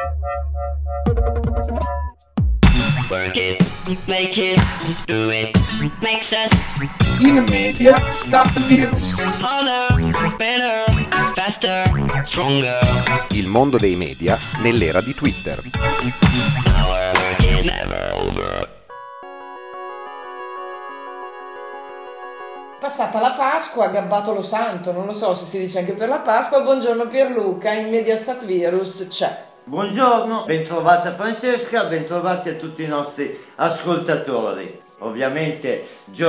Work it, make it, do it, makes us In media stop the virus. harder, better, faster, stronger. Il mondo dei media nell'era di Twitter. Our work is never over. Passata la Pasqua, gabbato lo santo, non lo so se si dice anche per la Pasqua. Buongiorno Pierluca, in Mediastat Virus c'è. Buongiorno, bentrovata Francesca, bentrovati a tutti i nostri ascoltatori. Ovviamente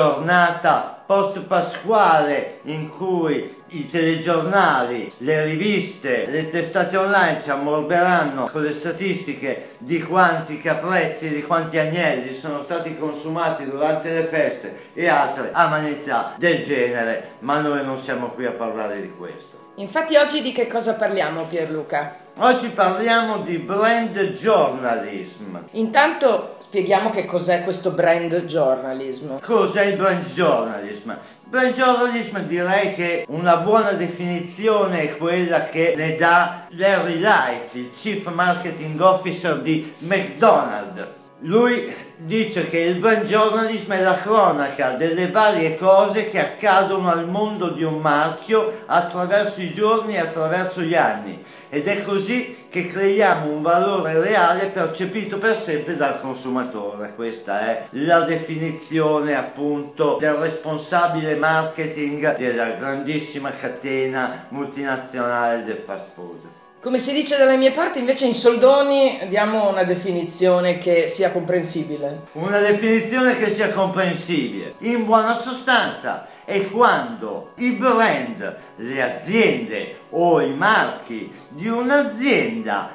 giornata post-pasquale in cui i telegiornali, le riviste, le testate online ci ammorberanno con le statistiche di quanti capretti, di quanti agnelli sono stati consumati durante le feste e altre amenità del genere, ma noi non siamo qui a parlare di questo. Infatti oggi di che cosa parliamo, Pierluca? Oggi parliamo di brand journalism. Intanto spieghiamo che cos'è questo brand journalism. Cos'è il brand journalism? Brand journalism direi che una buona definizione è quella che ne dà Larry Light, il Chief Marketing Officer di McDonald's. Lui dice che il brand journalism è la cronaca delle varie cose che accadono al mondo di un marchio attraverso i giorni e attraverso gli anni, ed è così che creiamo un valore reale percepito per sempre dal consumatore. Questa è la definizione appunto del responsabile marketing della grandissima catena multinazionale del fast food. Come si dice dalle mie parti, invece in soldoni diamo una definizione che sia comprensibile. Una definizione che sia comprensibile. In buona sostanza è quando i brand, le aziende o i marchi di un'azienda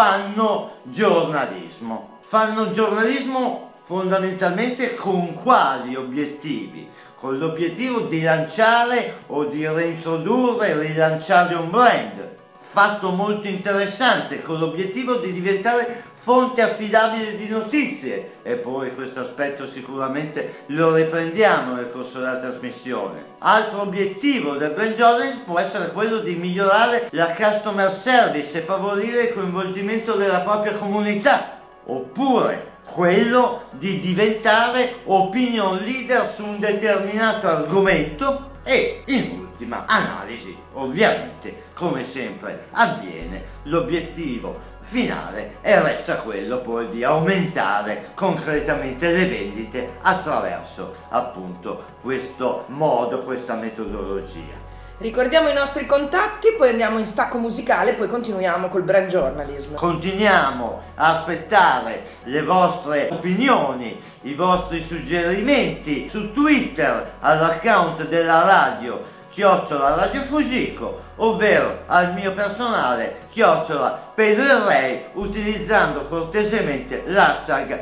fanno giornalismo. Fanno giornalismo fondamentalmente con quali obiettivi? Con l'obiettivo di lanciare o di reintrodurre, rilanciare un brand. Fatto molto interessante, con l'obiettivo di diventare fonte affidabile di notizie, e poi questo aspetto sicuramente lo riprendiamo nel corso della trasmissione. Altro obiettivo del brand journalism può essere quello di migliorare la customer service e favorire il coinvolgimento della propria comunità, oppure quello di diventare opinion leader su un determinato argomento e in ultima analisi, ovviamente, come sempre avviene, l'obiettivo finale e resta quello poi di aumentare concretamente le vendite attraverso appunto questo modo, questa metodologia. Ricordiamo i nostri contatti, poi andiamo in stacco musicale, poi continuiamo col brand journalism. Continuiamo a aspettare le vostre opinioni, i vostri suggerimenti su Twitter all'account della radio @Radio Fugico, ovvero al mio personale @Pedro il Rey, utilizzando cortesemente l'hashtag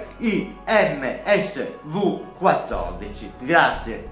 IMSV14. Grazie.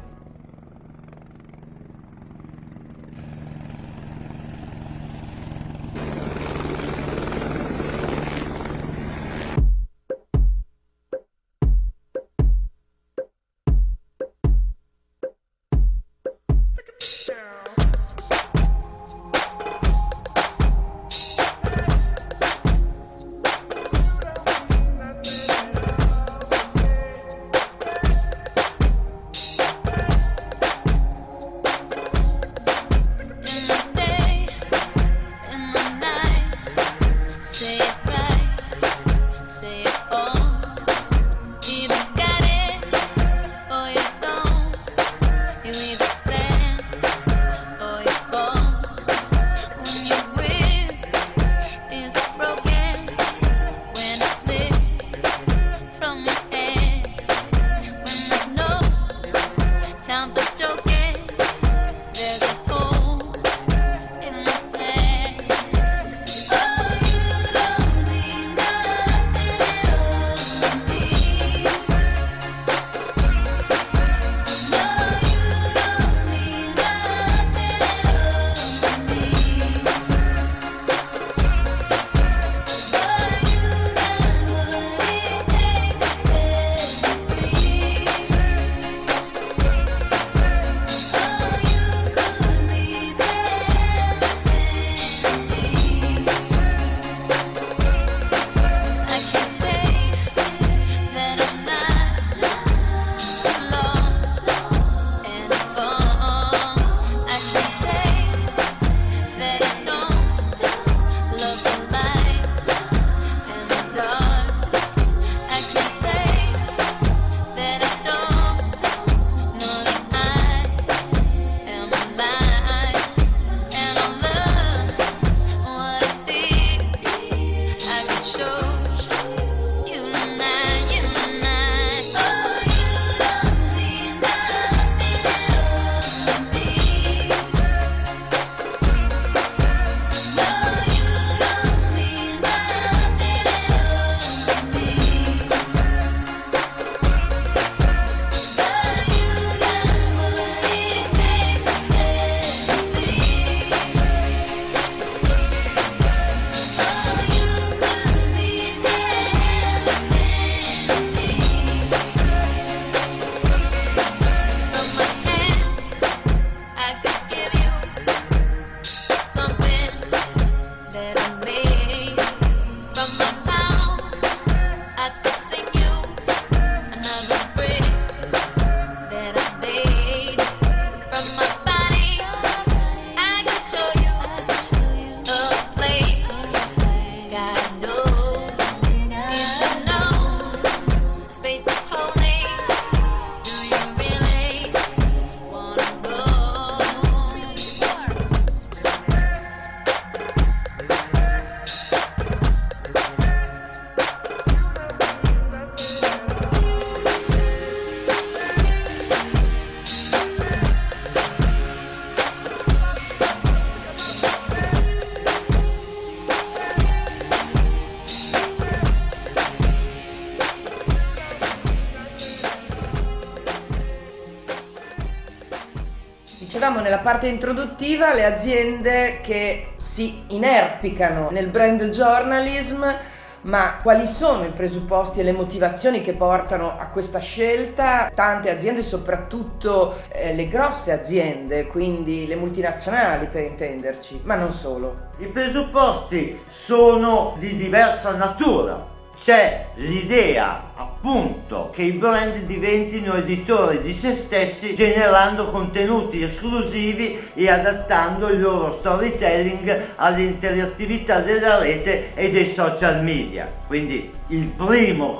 Dicevamo nella parte introduttiva le aziende che si inerpicano nel brand journalism, ma quali sono i presupposti e le motivazioni che portano a questa scelta? Tante aziende, soprattutto le grosse aziende, quindi le multinazionali per intenderci, ma non solo. I presupposti sono di diversa natura. C'è l'idea appunto che i brand diventino editori di se stessi, generando contenuti esclusivi e adattando il loro storytelling all'interattività della rete e dei social media. Quindi il primo,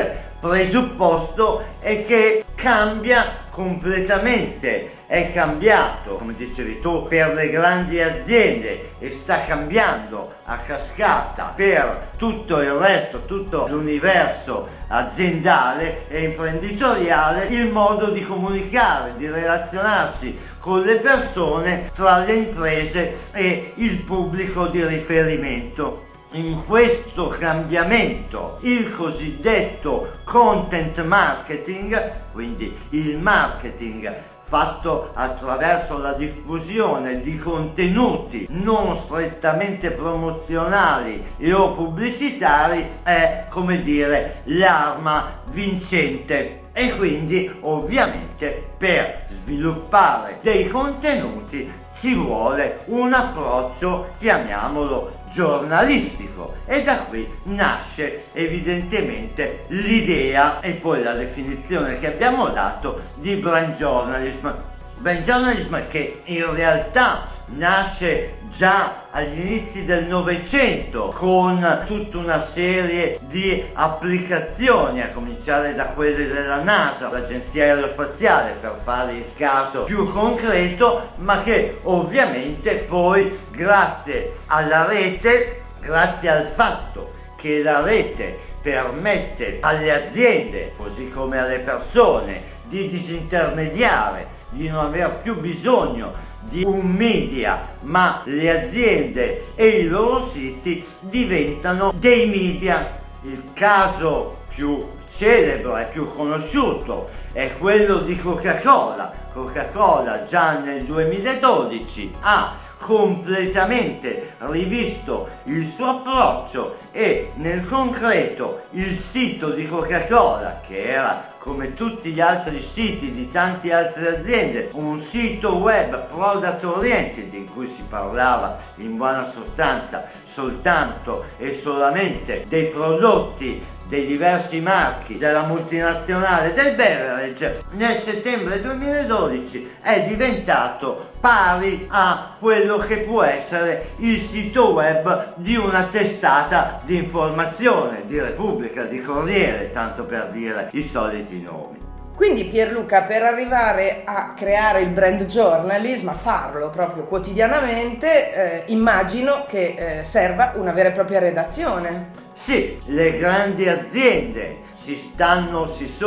presupposto è che cambia completamente, è cambiato, come dicevi tu, per le grandi aziende e sta cambiando a cascata per tutto il resto, tutto l'universo aziendale e imprenditoriale, il modo di comunicare, di relazionarsi con le persone, tra le imprese e il pubblico di riferimento. In questo cambiamento il cosiddetto content marketing, quindi il marketing fatto attraverso la diffusione di contenuti non strettamente promozionali e o pubblicitari, è l'arma vincente. E quindi ovviamente per sviluppare dei contenuti ci vuole un approccio, chiamiamolo giornalistico, e da qui nasce evidentemente l'idea e poi la definizione che abbiamo dato di brand journalism. Brand journalism che in realtà nasce già agli inizi del Novecento con tutta una serie di applicazioni, a cominciare da quelle della NASA, l'Agenzia Aerospaziale, per fare il caso più concreto, ma che ovviamente poi grazie alla rete, grazie al fatto che la rete permette alle aziende, così come alle persone, di disintermediare, di non aver più bisogno di un media, ma le aziende e i loro siti diventano dei media. Il caso più celebre e più conosciuto è quello di Coca-Cola. Coca-Cola già nel 2012 ha completamente rivisto il suo approccio e nel concreto il sito di Coca-Cola, che era come tutti gli altri siti di tante altre aziende, un sito web product oriented in cui si parlava in buona sostanza soltanto e solamente dei prodotti dei diversi marchi della multinazionale del beverage, nel settembre 2012 è diventato pari a quello che può essere il sito web di una testata di informazione, di Repubblica, di Corriere, tanto per dire i soliti nomi. Quindi Pierluca, per arrivare a creare il brand journalism, a farlo proprio quotidianamente, immagino che serva una vera e propria redazione. Sì, le grandi aziende si stanno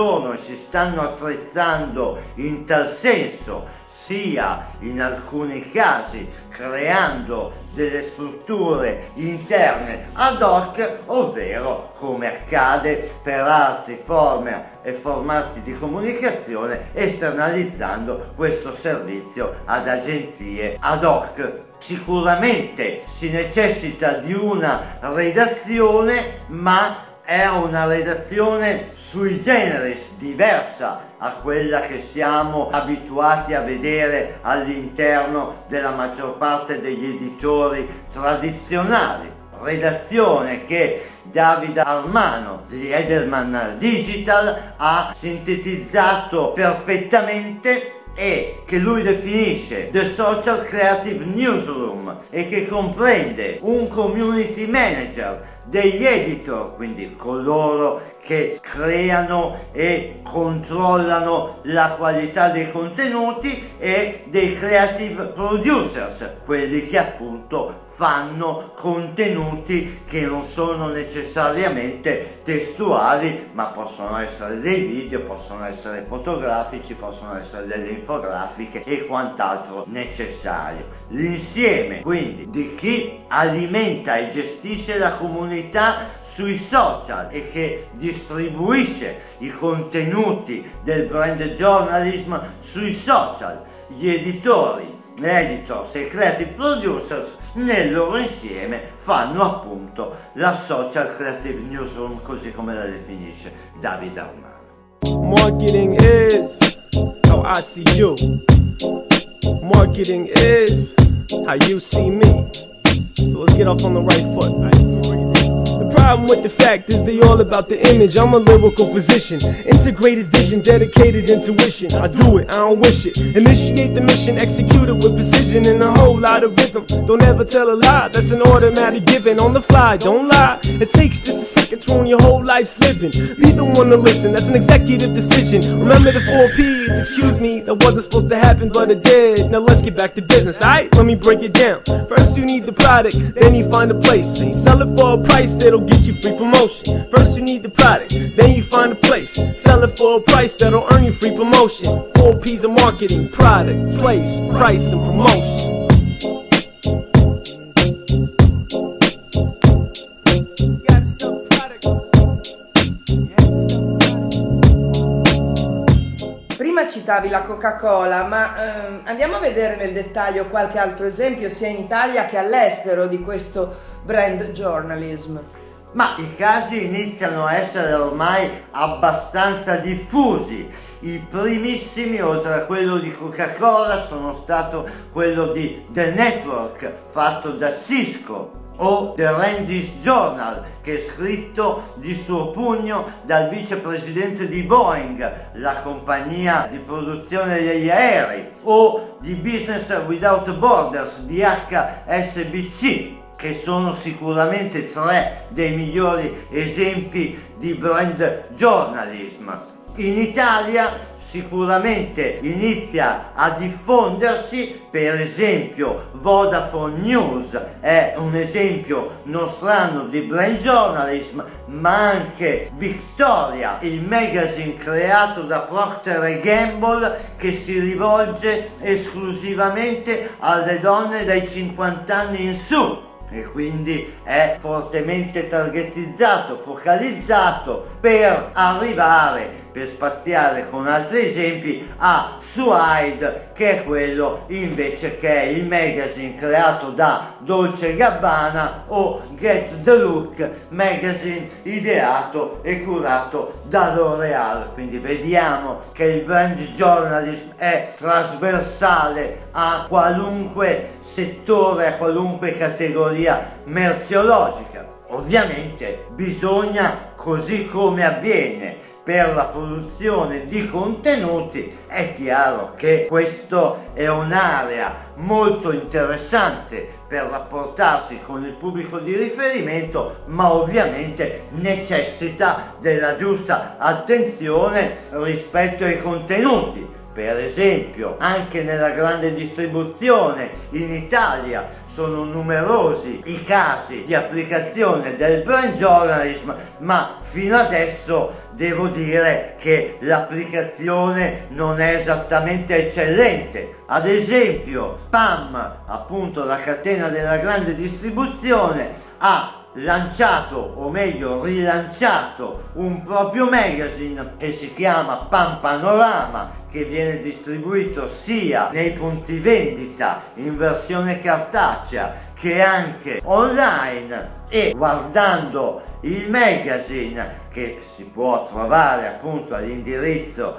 attrezzando in tal senso, sia in alcuni casi creando delle strutture interne ad hoc, ovvero come accade per altre forme e formati di comunicazione, esternalizzando questo servizio ad agenzie ad hoc. Sicuramente si necessita di una redazione, ma è una redazione sui generis, diversa a quella che siamo abituati a vedere all'interno della maggior parte degli editori tradizionali. redazione che Davide Armano di Edelman Digital ha sintetizzato perfettamente e che lui definisce The Social Creative Newsroom e che comprende un community manager, degli editor, quindi coloro che creano e controllano la qualità dei contenuti, e dei creative producers, quelli che appunto fanno contenuti che non sono necessariamente testuali, ma possono essere dei video, possono essere fotografici, possono essere delle infografiche e quant'altro necessario. L'insieme quindi di chi alimenta e gestisce la comunità sui social e che distribuisce i contenuti del brand journalism sui social, gli editori, le editors e creative producers nel loro insieme fanno appunto la Social Creative Newsroom, così come la definisce Davide Armano. Marketing is how I see you. Marketing is how you see me. So let's get off on the right foot. The problem with the fact is they all about the image. I'm a lyrical physician, integrated vision, dedicated intuition. I do it, I don't wish it. Initiate the mission, execute it with precision and a whole lot of rhythm. Don't ever tell a lie, that's an automatic given. On the fly, don't lie. It takes just a second to ruin your whole life's living. Be the one to listen, that's an executive decision. Remember the 4 P's, excuse me, that wasn't supposed to happen but it did. Now let's get back to business, alright? Let me break it down. First you need the product, then you find a place. And you sell it for a price that'll get you free promotion. First you need the product, then you find a place. Sell it for a price that'll earn you free promotion. 4 P's of marketing: product, place, price, and promotion. Prima citavi la Coca-Cola, ma andiamo a vedere nel dettaglio qualche altro esempio sia in Italia che all'estero di questo brand journalism. Ma i casi iniziano a essere ormai abbastanza diffusi. I primissimi, oltre a quello di Coca-Cola, sono stato quello di The Network, fatto da Cisco, o The Randy's Journal, che è scritto di suo pugno dal vicepresidente di Boeing, la compagnia di produzione degli aerei, o di Business Without Borders, di HSBC, che sono sicuramente 3 dei migliori esempi di brand journalism. In Italia sicuramente inizia a diffondersi, per esempio Vodafone News è un esempio nostrano di brand journalism, ma anche Victoria, il magazine creato da Procter & Gamble che si rivolge esclusivamente alle donne dai 50 anni in su, e quindi è fortemente targetizzato, focalizzato per arrivare, per spaziare con altri esempi, a Suede, che è quello invece che è il magazine creato da Dolce & Gabbana, o Get the Look, magazine ideato e curato da L'Oréal. Quindi vediamo che il brand journalism è trasversale a qualunque settore, a qualunque categoria merceologica. Ovviamente bisogna, così come avviene per la produzione di contenuti, è chiaro che questo è un'area molto interessante per rapportarsi con il pubblico di riferimento, ma ovviamente necessita della giusta attenzione rispetto ai contenuti. Per esempio, anche nella grande distribuzione in Italia sono numerosi i casi di applicazione del brand journalism, ma fino adesso devo dire che l'applicazione non è esattamente eccellente. Ad esempio, PAM, appunto la catena della grande distribuzione, ha lanciato, o meglio rilanciato, un proprio magazine che si chiama PAM Panorama, che viene distribuito sia nei punti vendita in versione cartacea che anche online, e guardando il magazine, che si può trovare appunto all'indirizzo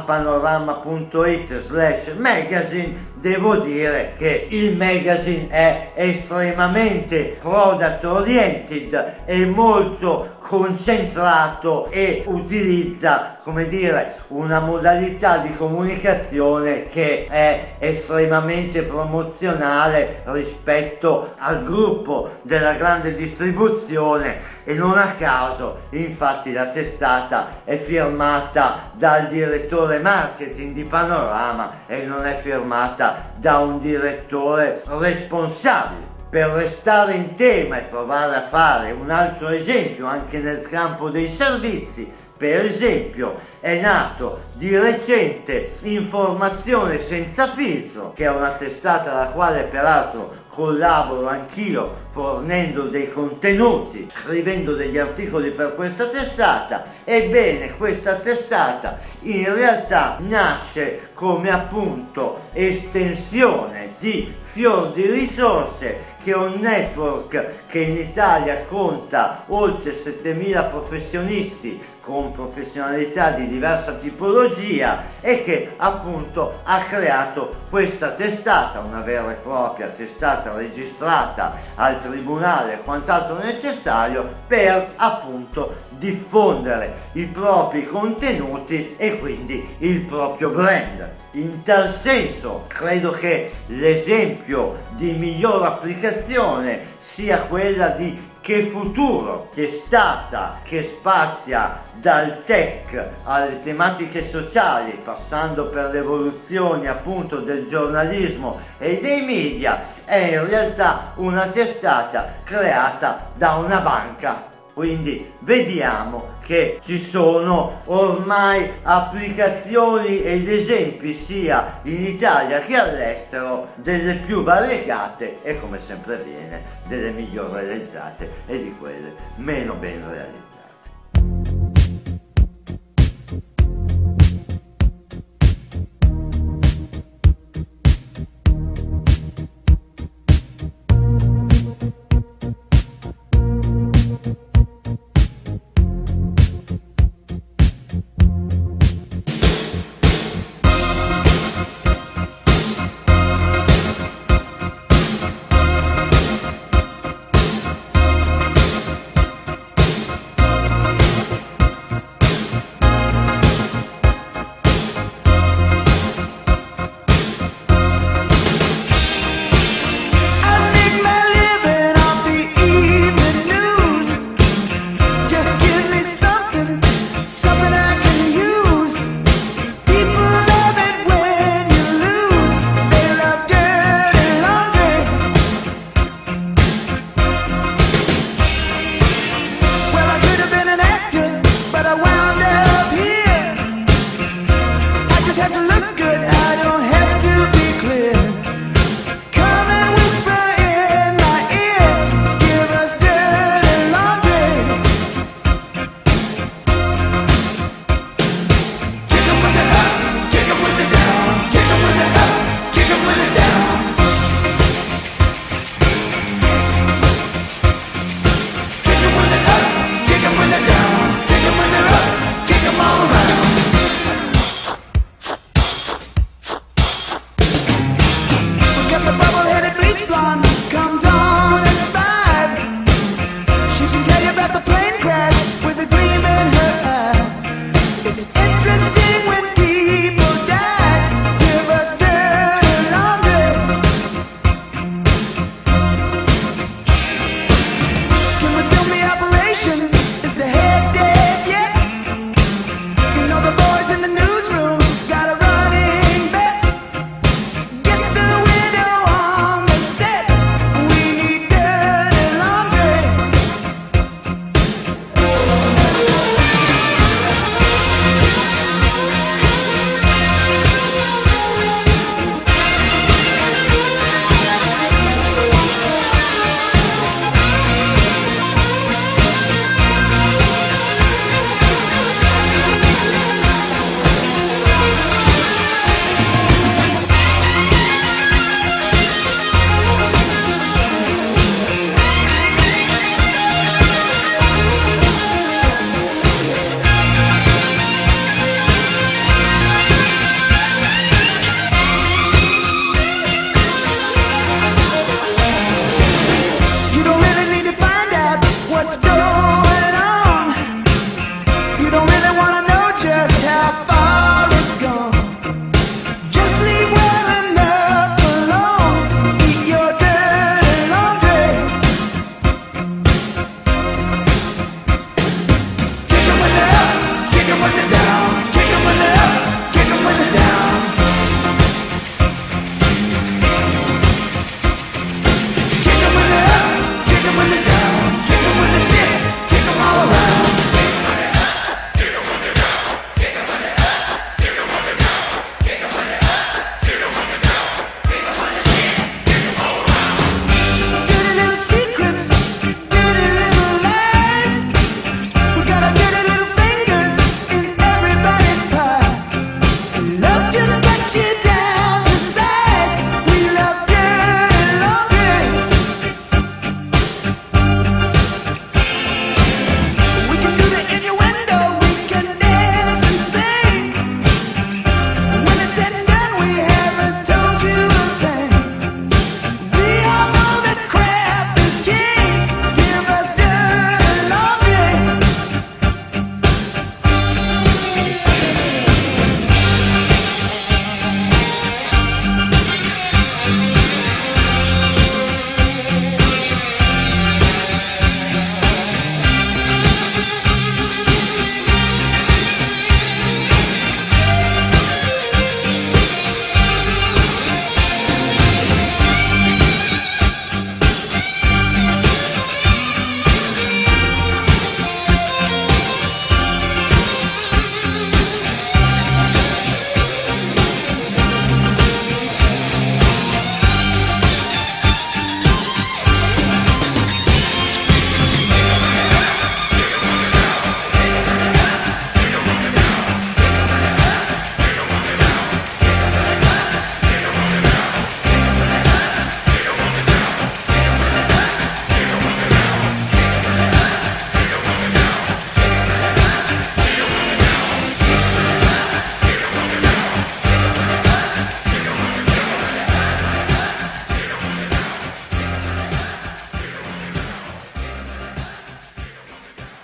pampanorama.it/magazine, devo dire che il magazine è estremamente product oriented e molto concentrato e utilizza, come dire, una modalità di comunicazione che è estremamente promozionale rispetto al gruppo della grande distribuzione, e non a caso infatti la testata è firmata dal direttore marketing di Panorama e non è firmata da un direttore responsabile. Per restare in tema e provare a fare un altro esempio anche nel campo dei servizi, per esempio è nato di recente Informazione Senza Filtro, che è una testata alla quale peraltro collaboro anch'io fornendo dei contenuti, scrivendo degli articoli per questa testata. Ebbene, questa testata in realtà nasce come appunto estensione di Fior di Risorse, che è un network che in Italia conta oltre 7.000 professionisti con professionalità di diversa tipologia e che appunto ha creato questa testata, una vera e propria testata registrata al tribunale e quant'altro necessario per appunto diffondere i propri contenuti e quindi il proprio brand. In tal senso credo che l'esempio di miglior applicazione sia quella di Che Futuro, testata che spazia dal tech alle tematiche sociali, passando per le evoluzioni appunto del giornalismo e dei media. È in realtà una testata creata da una banca. Quindi vediamo che ci sono ormai applicazioni ed esempi sia in Italia che all'estero delle più variegate e, come sempre avviene, delle miglior realizzate e di quelle meno ben realizzate.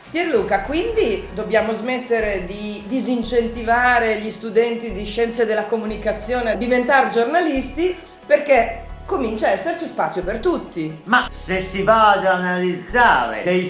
Pierluca, quindi dobbiamo smettere di disincentivare gli studenti di scienze della comunicazione a diventare giornalisti, perché comincia a esserci spazio per tutti. Ma se si va ad analizzare dei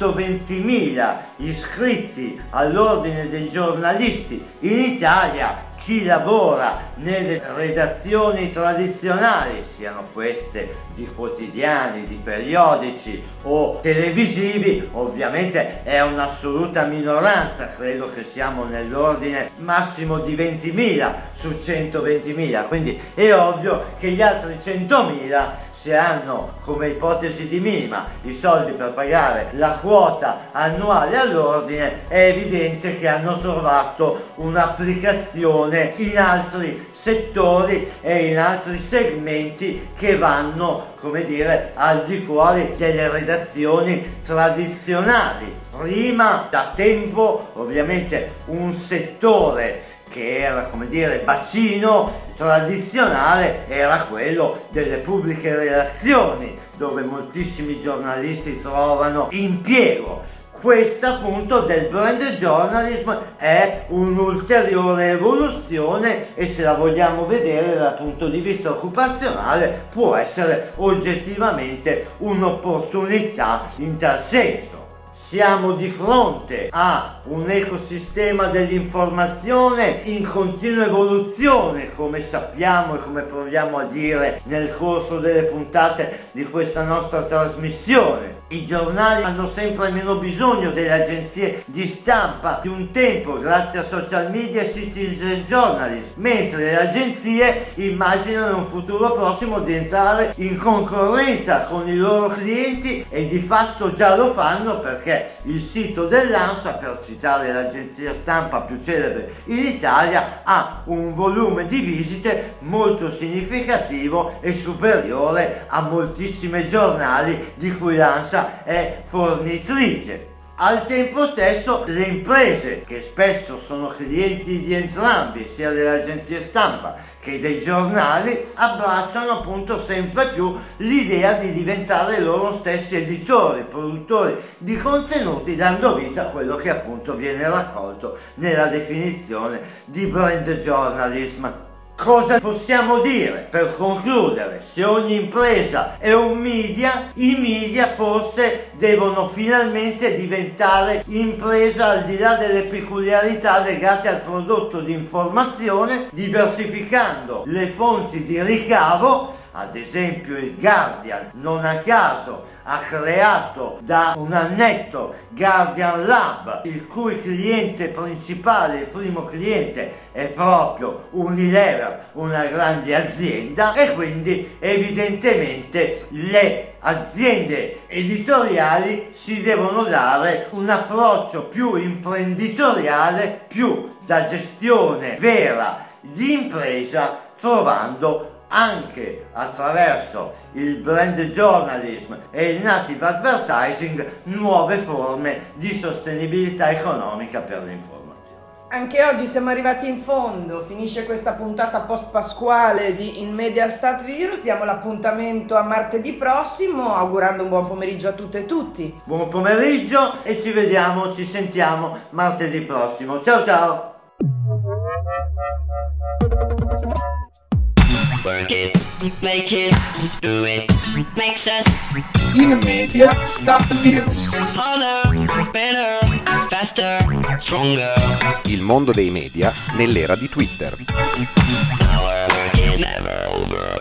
120.000 iscritti all'ordine dei giornalisti in Italia, chi lavora nelle redazioni tradizionali, siano queste di quotidiani, di periodici o televisivi, ovviamente è un'assoluta minoranza. Credo che siamo nell'ordine massimo di 20.000 su 120.000, quindi è ovvio che gli altri 100.000, se hanno come ipotesi di minima i soldi per pagare la quota annuale all'ordine, è evidente che hanno trovato un'applicazione in altri settori e in altri segmenti che vanno, come dire, al di fuori delle redazioni tradizionali. Prima, da tempo, ovviamente un settore che era, come dire, bacino tradizionale era quello delle pubbliche relazioni, dove moltissimi giornalisti trovano impiego. Questa appunto del brand journalism è un'ulteriore evoluzione e, se la vogliamo vedere dal punto di vista occupazionale, può essere oggettivamente un'opportunità in tal senso. Siamo di fronte a un ecosistema dell'informazione in continua evoluzione, come sappiamo e come proviamo a dire nel corso delle puntate di questa nostra trasmissione. I giornali hanno sempre meno bisogno delle agenzie di stampa di un tempo, grazie a social media e citizen journalism, mentre le agenzie immaginano in un futuro prossimo di entrare in concorrenza con i loro clienti, e di fatto già lo fanno, perché il sito dell'ANSA, per citare l'agenzia stampa più celebre in Italia, ha un volume di visite molto significativo e superiore a moltissimi giornali di cui l'ANSA è fornitrice. Al tempo stesso le imprese, che spesso sono clienti di entrambi, sia delle agenzie stampa che dei giornali, abbracciano appunto sempre più l'idea di diventare loro stessi editori, produttori di contenuti, dando vita a quello che appunto viene raccolto nella definizione di brand journalism. Cosa possiamo dire per concludere? Se ogni impresa è un media, i media forse devono finalmente diventare impresa al di là delle peculiarità legate al prodotto di informazione, diversificando le fonti di ricavo. Ad esempio il Guardian non a caso ha creato da un annetto Guardian Lab, il cui cliente principale, il primo cliente, è proprio Unilever, una grande azienda, e quindi evidentemente le aziende editoriali si devono dare un approccio più imprenditoriale, più da gestione vera di impresa, trovando anche attraverso il brand journalism e il native advertising nuove forme di sostenibilità economica per l'informazione. Anche oggi siamo arrivati in fondo, finisce questa puntata post pasquale di In Media Stat Virus. Diamo l'appuntamento a martedì prossimo, augurando un buon pomeriggio a tutte e tutti. Buon pomeriggio e ci vediamo, ci sentiamo martedì prossimo. Ciao ciao! Work it, make it, do it, makes us In media, stop the virus. harder, better, faster, stronger. Il mondo dei media nell'era di Twitter. Our work is never over.